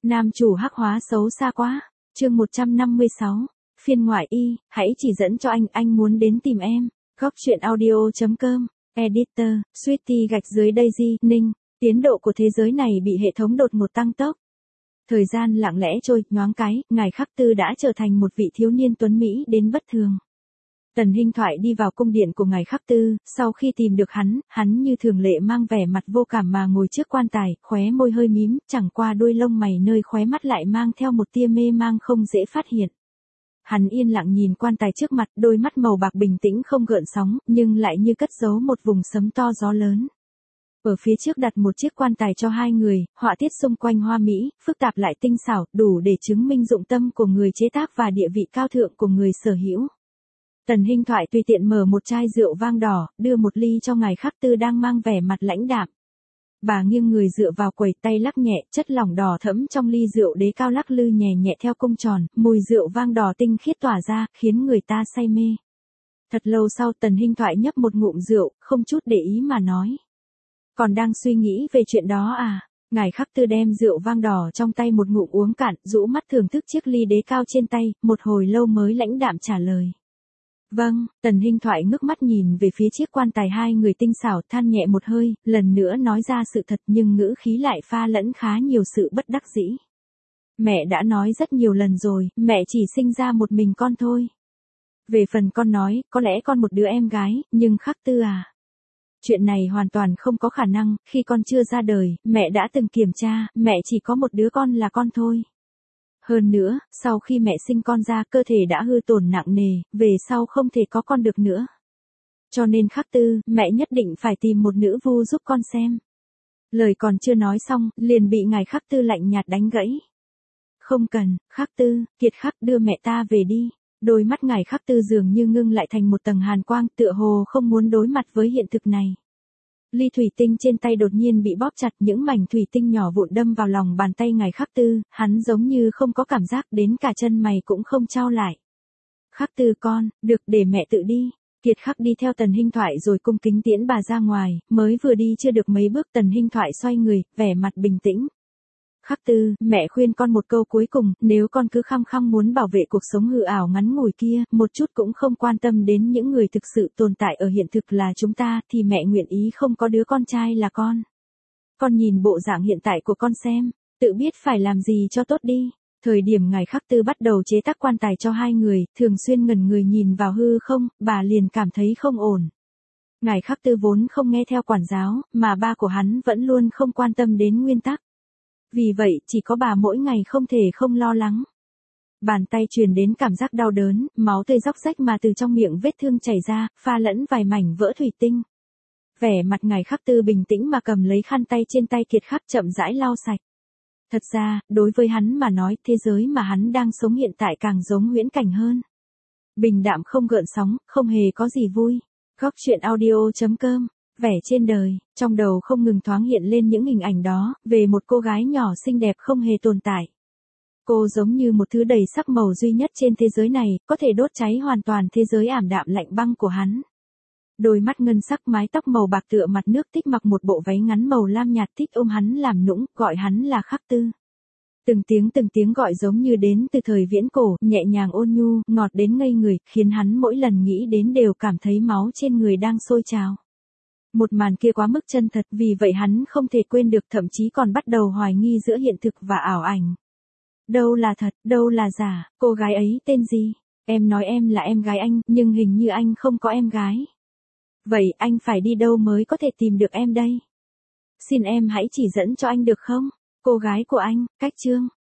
Nam chủ hắc hóa xấu xa quá. Chương 156. Phiên ngoại y, hãy chỉ dẫn cho anh muốn đến tìm em. Góc truyện audio.com. Editor, Sweetie gạch dưới Daisy, Ninh. Tiến độ của thế giới này bị hệ thống đột ngột tăng tốc. Thời gian lặng lẽ trôi, nhoáng cái, ngài Khắc Tư đã trở thành một vị thiếu niên tuấn Mỹ đến bất thường. Tần Hinh Thoại đi vào cung điện của ngài Khắc Tư, sau khi tìm được hắn như thường lệ mang vẻ mặt vô cảm mà ngồi trước quan tài, khóe môi hơi mím, chẳng qua đuôi lông mày nơi khóe mắt lại mang theo một tia mê mang không dễ phát hiện. Hắn yên lặng nhìn quan tài trước mặt, đôi mắt màu bạc bình tĩnh không gợn sóng, nhưng lại như cất giấu một vùng sấm to gió lớn. Ở phía trước đặt một chiếc quan tài cho hai người, họa tiết xung quanh hoa mỹ, phức tạp lại tinh xảo, đủ để chứng minh dụng tâm của người chế tác và địa vị cao thượng của người sở hữu. Tần Hinh Thoại tùy tiện mở một chai rượu vang đỏ, đưa một ly cho ngài Khắc Tư đang mang vẻ mặt lãnh đạm. Bà nghiêng người dựa vào quầy, tay lắc nhẹ, chất lỏng đỏ thẫm trong ly rượu đế cao lắc lư nhẹ nhẹ theo cung tròn, mùi rượu vang đỏ tinh khiết tỏa ra, khiến người ta say mê. Thật lâu sau Tần Hinh Thoại nhấp một ngụm rượu, không chút để ý mà nói. Còn đang suy nghĩ về chuyện đó à? Ngài Khắc Tư đem rượu vang đỏ trong tay một ngụm uống cạn, rũ mắt thưởng thức chiếc ly đế cao trên tay, một hồi lâu mới lãnh đạm trả lời. Vâng, Tần Hinh Thoại ngước mắt nhìn về phía chiếc quan tài hai người tinh xảo, than nhẹ một hơi, lần nữa nói ra sự thật nhưng ngữ khí lại pha lẫn khá nhiều sự bất đắc dĩ. Mẹ đã nói rất nhiều lần rồi, mẹ chỉ sinh ra một mình con thôi. Về phần con nói, có lẽ con một đứa em gái, nhưng Khắc Tư à. Chuyện này hoàn toàn không có khả năng, khi con chưa ra đời, mẹ đã từng kiểm tra, mẹ chỉ có một đứa con là con thôi. Hơn nữa, sau khi mẹ sinh con ra, cơ thể đã hư tổn nặng nề, về sau không thể có con được nữa. Cho nên Khắc Tư, mẹ nhất định phải tìm một nữ vu giúp con xem. Lời còn chưa nói xong, liền bị ngài Khắc Tư lạnh nhạt đánh gãy. Không cần, Khắc Tư, Kiệt Khắc đưa mẹ ta về đi. Đôi mắt ngài Khắc Tư dường như ngưng lại thành một tầng hàn quang, tựa hồ không muốn đối mặt với hiện thực này. Ly thủy tinh trên tay đột nhiên bị bóp chặt, những mảnh thủy tinh nhỏ vụn đâm vào lòng bàn tay ngài Khắc Tư, hắn giống như không có cảm giác, đến cả chân mày cũng không chau lại. Khắc Tư con, được, để mẹ tự đi. Kiệt Khắc đi theo Tần Hinh Thoại rồi cung kính tiễn bà ra ngoài, mới vừa đi chưa được mấy bước Tần Hinh Thoại xoay người, vẻ mặt bình tĩnh. Khắc Tư, mẹ khuyên con một câu cuối cùng, nếu con cứ khăng khăng muốn bảo vệ cuộc sống hư ảo ngắn ngủi kia, một chút cũng không quan tâm đến những người thực sự tồn tại ở hiện thực là chúng ta, thì mẹ nguyện ý không có đứa con trai là con. Con nhìn bộ dạng hiện tại của con xem, tự biết phải làm gì cho tốt đi. Thời điểm ngài Khắc Tư bắt đầu chế tác quan tài cho hai người, thường xuyên ngẩn người nhìn vào hư không, bà liền cảm thấy không ổn. Ngài Khắc Tư vốn không nghe theo quản giáo, mà ba của hắn vẫn luôn không quan tâm đến nguyên tắc. Vì vậy, chỉ có bà mỗi ngày không thể không lo lắng. Bàn tay truyền đến cảm giác đau đớn, máu tươi róc rách mà từ trong miệng vết thương chảy ra, pha lẫn vài mảnh vỡ thủy tinh. Vẻ mặt ngài Khắc Tư bình tĩnh mà cầm lấy khăn tay trên tay Kiệt Khắc chậm rãi lau sạch. Thật ra, đối với hắn mà nói, thế giới mà hắn đang sống hiện tại càng giống huyễn cảnh hơn. Bình đạm không gợn sóng, không hề có gì vui. Góc truyện audio.com. Vẻ trên đời, trong đầu không ngừng thoáng hiện lên những hình ảnh đó, về một cô gái nhỏ xinh đẹp không hề tồn tại. Cô giống như một thứ đầy sắc màu duy nhất trên thế giới này, có thể đốt cháy hoàn toàn thế giới ảm đạm lạnh băng của hắn. Đôi mắt ngân sắc, mái tóc màu bạc tựa mặt nước, Tích mặc một bộ váy ngắn màu lam nhạt, Tích ôm hắn làm nũng, gọi hắn là Khắc Tư. Từng tiếng gọi giống như đến từ thời viễn cổ, nhẹ nhàng ôn nhu, ngọt đến ngây người, khiến hắn mỗi lần nghĩ đến đều cảm thấy máu trên người đang sôi trào. Một màn kia quá mức chân thật, vì vậy hắn không thể quên được, thậm chí còn bắt đầu hoài nghi giữa hiện thực và ảo ảnh. Đâu là thật, đâu là giả, cô gái ấy tên gì? Em nói em là em gái anh, nhưng hình như anh không có em gái. Vậy anh phải đi đâu mới có thể tìm được em đây? Xin em hãy chỉ dẫn cho anh được không? Cô gái của anh, cách chương.